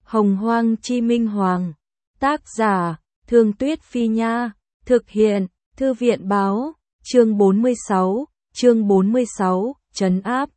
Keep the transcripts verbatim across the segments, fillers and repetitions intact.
Hồng Hoang Chi Minh Hoàng. Tác giả, Thương Tuyết Phi Nha. Thực hiện, Thư viện Báo. Chương bốn mươi sáu, chương bốn mươi sáu, trấn áp.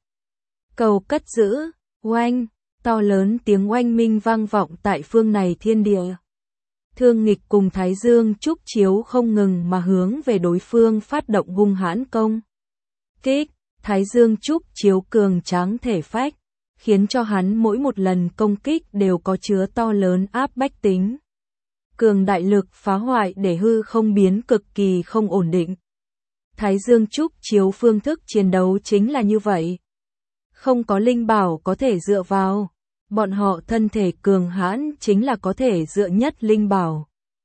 Cầu cất giữ, oanh, to lớn tiếng oanh minh vang vọng tại phương này thiên địa. Thương Nghịch cùng Thái Dương Trúc Chiếu không ngừng mà hướng về đối phương phát động hung hãn công kích. Thái Dương Trúc Chiếu cường tráng thể phách, khiến cho hắn mỗi một lần công kích đều có chứa to lớn áp bách tính. Cường đại lực phá hoại để hư không biến cực kỳ không ổn định. Thái Dương Trúc Chiếu phương thức chiến đấu chính là như vậy. Không có linh bảo có thể dựa vào, bọn họ thân thể cường hãn chính là có thể dựa nhất linh bảo.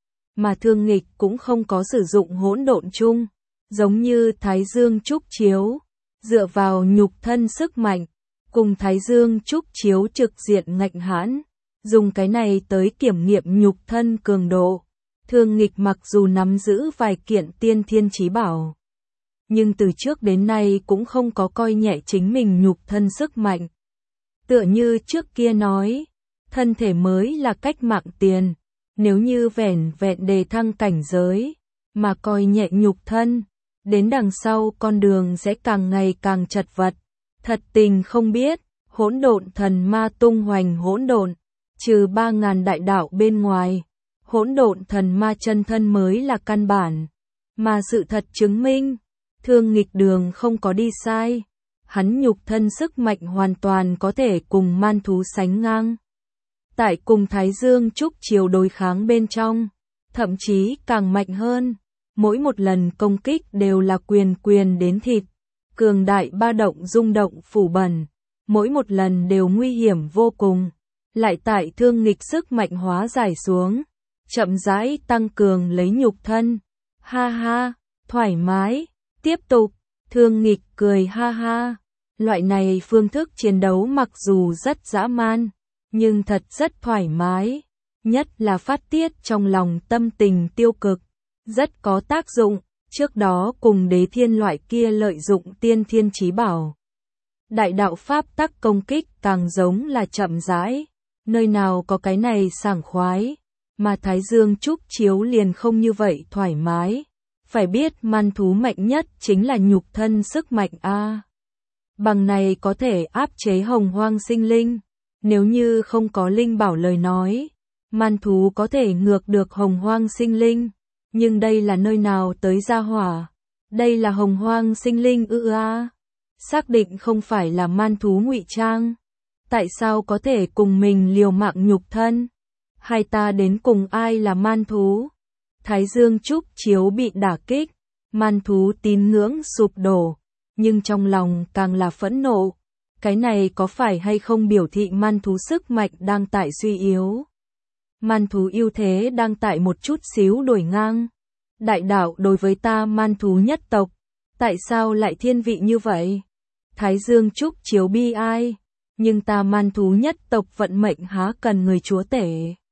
Mà Thương Nghịch cũng không có sử dụng hỗn độn chung, giống như Thái Dương Trúc Chiếu, dựa vào nhục thân sức mạnh, cùng Thái Dương Trúc Chiếu trực diện ngạnh hãn, dùng cái này tới kiểm nghiệm nhục thân cường độ. Thương Nghịch mặc dù nắm giữ vài kiện tiên thiên chí bảo, nhưng từ trước đến nay cũng không có coi nhẹ chính mình nhục thân sức mạnh. Tựa như trước kia nói, thân thể mới là cách mạng tiền, nếu như vẻn vẹn đề thăng cảnh giới, mà coi nhẹ nhục thân, đến đằng sau con đường sẽ càng ngày càng chật vật. Thật tình không biết, hỗn độn thần ma tung hoành hỗn độn, trừ ba ngàn đại đạo bên ngoài, hỗn độn thần ma chân thân mới là căn bản, mà sự thật chứng minh, Thương Nghịch đường không có đi sai, hắn nhục thân sức mạnh hoàn toàn có thể cùng man thú sánh ngang. Tại cùng Thái Dương Trúc Chiếu đối kháng bên trong, thậm chí càng mạnh hơn, mỗi một lần công kích đều là quyền quyền đến thịt, cường đại ba động rung động phủ bẩn, mỗi một lần đều nguy hiểm vô cùng, lại tại Thương Nghịch sức mạnh hóa giải xuống, chậm rãi tăng cường lấy nhục thân. Ha ha, thoải mái, tiếp tục, Thương Nghịch cười ha ha. Loại này phương thức chiến đấu mặc dù rất dã man, nhưng thật rất thoải mái, nhất là phát tiết trong lòng tâm tình tiêu cực, rất có tác dụng. Trước đó cùng Đế Thiên loại kia lợi dụng tiên thiên chí bảo, đại đạo pháp tắc công kích càng giống là chậm rãi, nơi nào có cái này sảng khoái, mà Thái Dương Trúc Chiếu liền không như vậy thoải mái. Phải biết man thú mạnh nhất chính là nhục thân sức mạnh a. Bằng này có thể áp chế hồng hoang sinh linh, nếu như không có linh bảo lời nói, man thú có thể ngược được hồng hoang sinh linh, nhưng đây là nơi nào tới gia hỏa, đây là hồng hoang sinh linh ư a, xác định không phải là man thú ngụy trang, tại sao có thể cùng mình liều mạng nhục thân, hay ta đến cùng ai là man thú? Thái Dương Trúc Chiếu bị đả kích, man thú tín ngưỡng sụp đổ, nhưng trong lòng càng là phẫn nộ. Cái này có phải hay không biểu thị man thú sức mạnh đang tại suy yếu? Man thú ưu thế đang tại một chút xíu đổi ngang. Đại đạo đối với ta man thú nhất tộc, tại sao lại thiên vị như vậy? Thái Dương Trúc Chiếu bi ai, nhưng ta man thú nhất tộc vận mệnh há cần người chúa tể.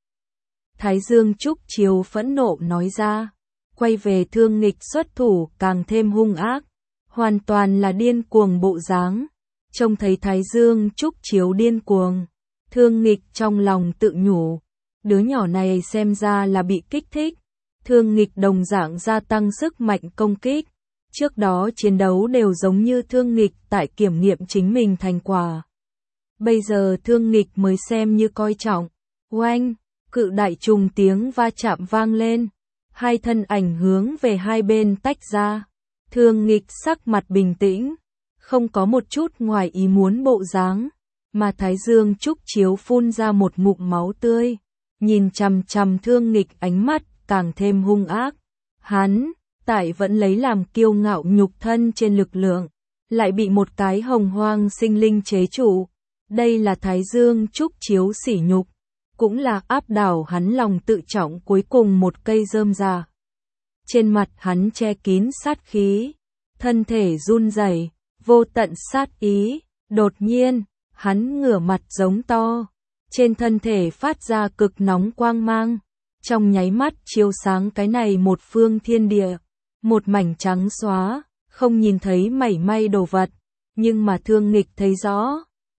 Thái Dương Trúc Chiếu phẫn nộ nói ra, quay về Thương Nghịch xuất thủ càng thêm hung ác, hoàn toàn là điên cuồng bộ dáng. Trông thấy Thái Dương Trúc Chiếu điên cuồng, Thương Nghịch trong lòng tự nhủ, đứa nhỏ này xem ra là bị kích thích. Thương Nghịch đồng dạng gia tăng sức mạnh công kích, trước đó chiến đấu đều giống như Thương Nghịch tại kiểm nghiệm chính mình thành quả. Bây giờ Thương Nghịch mới xem như coi trọng, oanh. Cự đại trùng tiếng va chạm vang lên, hai thân ảnh hướng về hai bên tách ra. Thương Nghịch sắc mặt bình tĩnh, không có một chút ngoài ý muốn bộ dáng, mà Thái Dương Trúc Chiếu phun ra một ngụm máu tươi, nhìn chằm chằm Thương Nghịch ánh mắt càng thêm hung ác. Hắn, tại vẫn lấy làm kiêu ngạo nhục thân trên lực lượng, lại bị một cái hồng hoang sinh linh chế trụ. Đây là Thái Dương Trúc Chiếu sỉ nhục, cũng là áp đảo hắn lòng tự trọng cuối cùng một cây rơm rạ. Trên mặt hắn che kín sát khí, thân thể run rẩy, vô tận sát ý. Đột nhiên, hắn ngửa mặt giống to, trên thân thể phát ra cực nóng quang mang, trong nháy mắt chiếu sáng cái này một phương thiên địa, một mảnh trắng xóa, không nhìn thấy mảy may đồ vật, nhưng mà Thương Nghịch thấy rõ,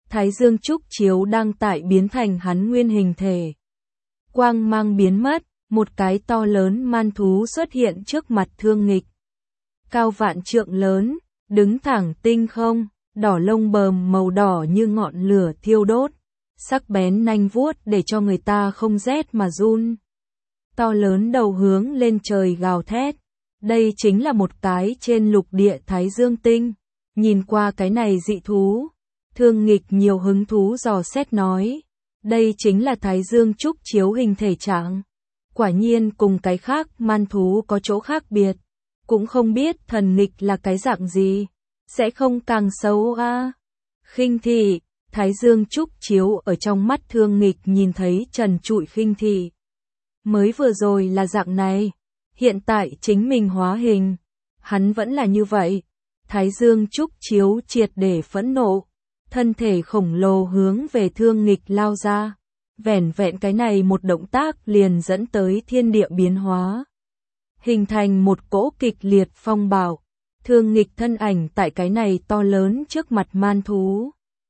Thái Dương trúc chiếu đang tại biến thành hắn nguyên hình thể. Quang mang biến mất, một cái to lớn man thú xuất hiện trước mặt Thương Nghịch. Cao vạn trượng lớn, đứng thẳng tinh không, đỏ lông bờm màu đỏ như ngọn lửa thiêu đốt, sắc bén nanh vuốt để cho người ta không rét mà run. To lớn đầu hướng lên trời gào thét. Đây chính là một cái trên lục địa Thái Dương tinh. Nhìn qua cái này dị thú, Thương Nghịch nhiều hứng thú dò xét nói. Đây chính là Thái Dương trúc chiếu hình thể trạng. Quả nhiên cùng cái khác man thú có chỗ khác biệt. Cũng không biết thần nghịch là cái dạng gì. Sẽ không càng xấu a à. Khinh thị, Thái Dương trúc chiếu ở trong mắt Thương Nghịch nhìn thấy trần trụi khinh thị. Mới vừa rồi là dạng này. Hiện tại chính mình hóa hình. Hắn vẫn là như vậy. Thái Dương trúc chiếu triệt để phẫn nộ. Thân thể khổng lồ hướng về Thương Nghịch lao ra. Vẻn vẹn cái này một động tác liền dẫn tới thiên địa biến hóa. Hình thành một cỗ kịch liệt phong bạo. Thương Nghịch thân ảnh tại cái này to lớn trước mặt man thú.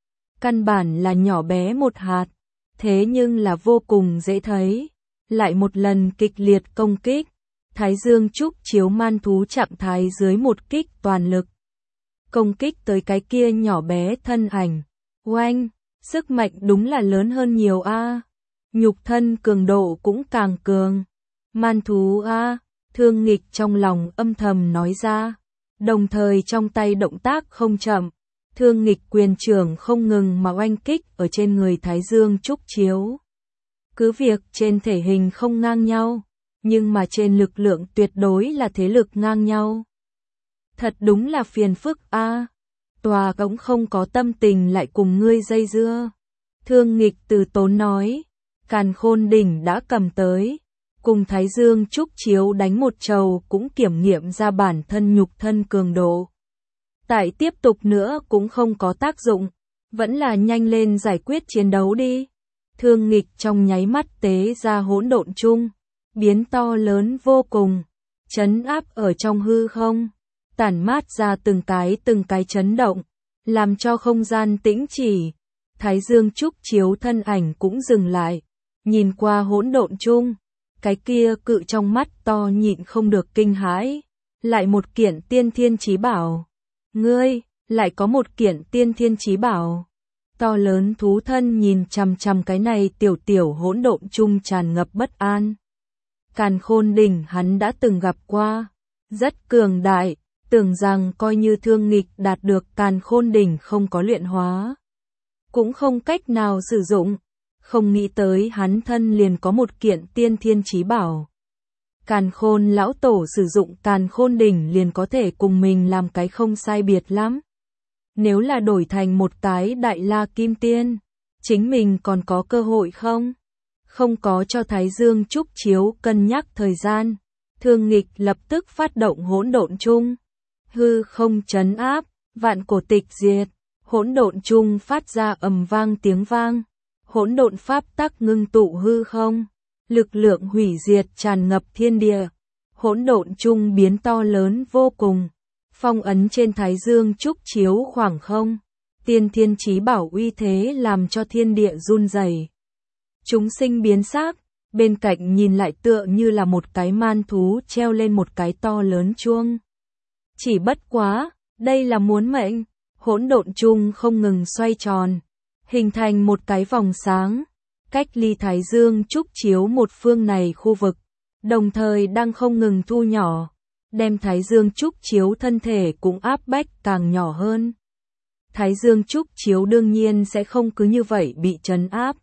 Căn bản là nhỏ bé một hạt. Thế nhưng là vô cùng dễ thấy. Lại một lần kịch liệt công kích. Thái Dương trúc chiếu man thú trạng thái dưới một kích toàn lực. Công kích tới cái kia nhỏ bé thân ảnh. Oanh, sức mạnh đúng là lớn hơn nhiều a. À. Nhục thân cường độ cũng càng cường. Man thú a, à. Thương Nghịch trong lòng âm thầm nói ra. Đồng thời trong tay động tác không chậm. Thương Nghịch quyền trưởng không ngừng mà oanh kích ở trên người Thái Dương trúc chiếu. Cứ việc trên thể hình không ngang nhau, nhưng mà trên lực lượng tuyệt đối là thế lực ngang nhau. Thật đúng là phiền phức a. À. Tòa cũng không có tâm tình lại cùng ngươi dây dưa. Thương Nghịch từ tốn nói. Càn Khôn đỉnh đã cầm tới. Cùng Thái Dương trúc chiếu đánh một trầu cũng kiểm nghiệm ra bản thân nhục thân cường độ. Tại tiếp tục nữa cũng không có tác dụng. Vẫn là nhanh lên giải quyết chiến đấu đi. Thương Nghịch trong nháy mắt tế ra hỗn độn chung. Biến to lớn vô cùng. Chấn áp ở trong hư không. Tản mát ra từng cái từng cái chấn động. Làm cho không gian tĩnh chỉ. Thái Dương trúc chiếu thân ảnh cũng dừng lại. Nhìn qua hỗn độn chung. Cái kia cự trong mắt to nhịn không được kinh hãi. Lại một kiện tiên thiên chí bảo. Ngươi, lại có một kiện tiên thiên chí bảo. To lớn thú thân nhìn chằm chằm cái này tiểu tiểu hỗn độn chung tràn ngập bất an. Càn Khôn đỉnh hắn đã từng gặp qua. Rất cường đại, tưởng rằng coi như Thương Nghịch đạt được Càn Khôn đỉnh không có luyện hóa. Cũng không cách nào sử dụng. Không nghĩ tới hắn thân liền có một kiện tiên thiên chí bảo. Càn Khôn lão tổ sử dụng Càn Khôn đỉnh liền có thể cùng mình làm cái không sai biệt lắm. Nếu là đổi thành một cái đại la kim tiên, chính mình còn có cơ hội không? Không có cho Thái Dương trúc chiếu cân nhắc thời gian. Thương Nghịch lập tức phát động hỗn độn chung. Hư không chấn áp, vạn cổ tịch diệt. Hỗn độn chung phát ra ầm vang tiếng vang. Hỗn độn pháp tắc ngưng tụ hư không. Lực lượng hủy diệt tràn ngập thiên địa. Hỗn độn chung biến to lớn vô cùng. Phong ấn trên Thái Dương trúc chiếu khoảng không. Tiên thiên chí bảo uy thế làm cho thiên địa run rẩy. Chúng sinh biến sắc, bên cạnh nhìn lại tựa như là một cái man thú treo lên một cái to lớn chuông. Chỉ bất quá, đây là muốn mệnh. Hỗn độn chung không ngừng xoay tròn, hình thành một cái vòng sáng, cách ly Thái Dương trúc chiếu một phương này khu vực, đồng thời đang không ngừng thu nhỏ, đem Thái Dương trúc chiếu thân thể cũng áp bách càng nhỏ hơn. Thái Dương trúc chiếu đương nhiên sẽ không cứ như vậy bị trấn áp.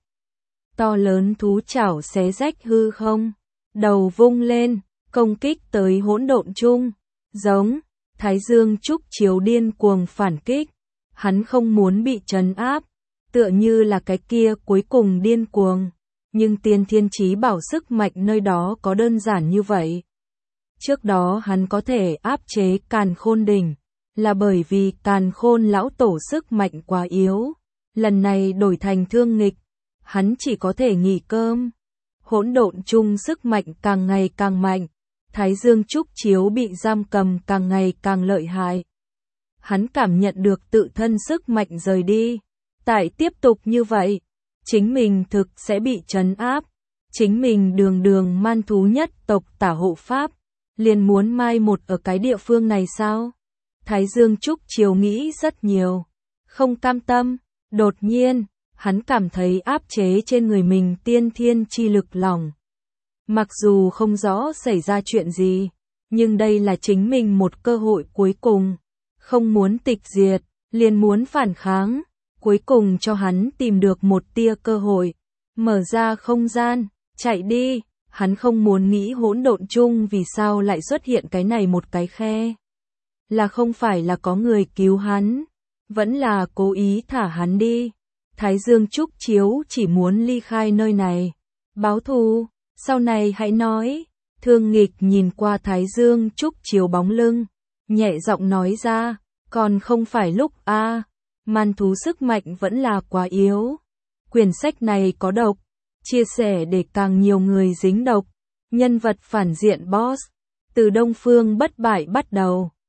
To lớn thú chảo xé rách hư không, đầu vung lên, công kích tới hỗn độn chung, giống, Thái Dương trúc chiếu điên cuồng phản kích, hắn không muốn bị trấn áp, tựa như là cái kia cuối cùng điên cuồng, nhưng tiên thiên chí bảo sức mạnh nơi đó có đơn giản như vậy. Trước đó hắn có thể áp chế Càn Khôn đỉnh, là bởi vì Càn Khôn lão tổ sức mạnh quá yếu, lần này đổi thành Thương Nghịch, hắn chỉ có thể nghỉ cơm. Hỗn độn chung sức mạnh càng ngày càng mạnh, Thái Dương trúc chiếu bị giam cầm càng ngày càng lợi hại. Hắn cảm nhận được tự thân sức mạnh rời đi, Tại tiếp tục như vậy, chính mình thực sẽ bị trấn áp. Chính mình đường đường man thú nhất tộc Tả hộ pháp, liền muốn mai một ở cái địa phương này sao? Thái Dương Trúc Chiếu nghĩ rất nhiều, không cam tâm, đột nhiên, hắn cảm thấy áp chế trên người mình tiên thiên chi lực lỏng. Mặc dù không rõ xảy ra chuyện gì, nhưng đây là chính mình một cơ hội cuối cùng, không muốn tịch diệt, liền muốn phản kháng, cuối cùng cho hắn tìm được một tia cơ hội, mở ra không gian, chạy đi, hắn không muốn nghĩ hỗn độn chung vì sao lại xuất hiện cái này một cái khe. Là không phải là có người cứu hắn, vẫn là cố ý thả hắn đi. Thái Dương Trúc Chiếu chỉ muốn ly khai nơi này, báo thù, sau này hãy nói. Thương Nghịch nhìn qua Thái Dương Trúc Chiếu bóng lưng, nhẹ giọng nói ra, còn không phải lúc a, man thú sức mạnh vẫn là quá yếu. Quyển sách này có độc, chia sẻ để càng nhiều người dính độc. Nhân vật phản diện boss, từ Đông Phương Bất Bại bắt đầu.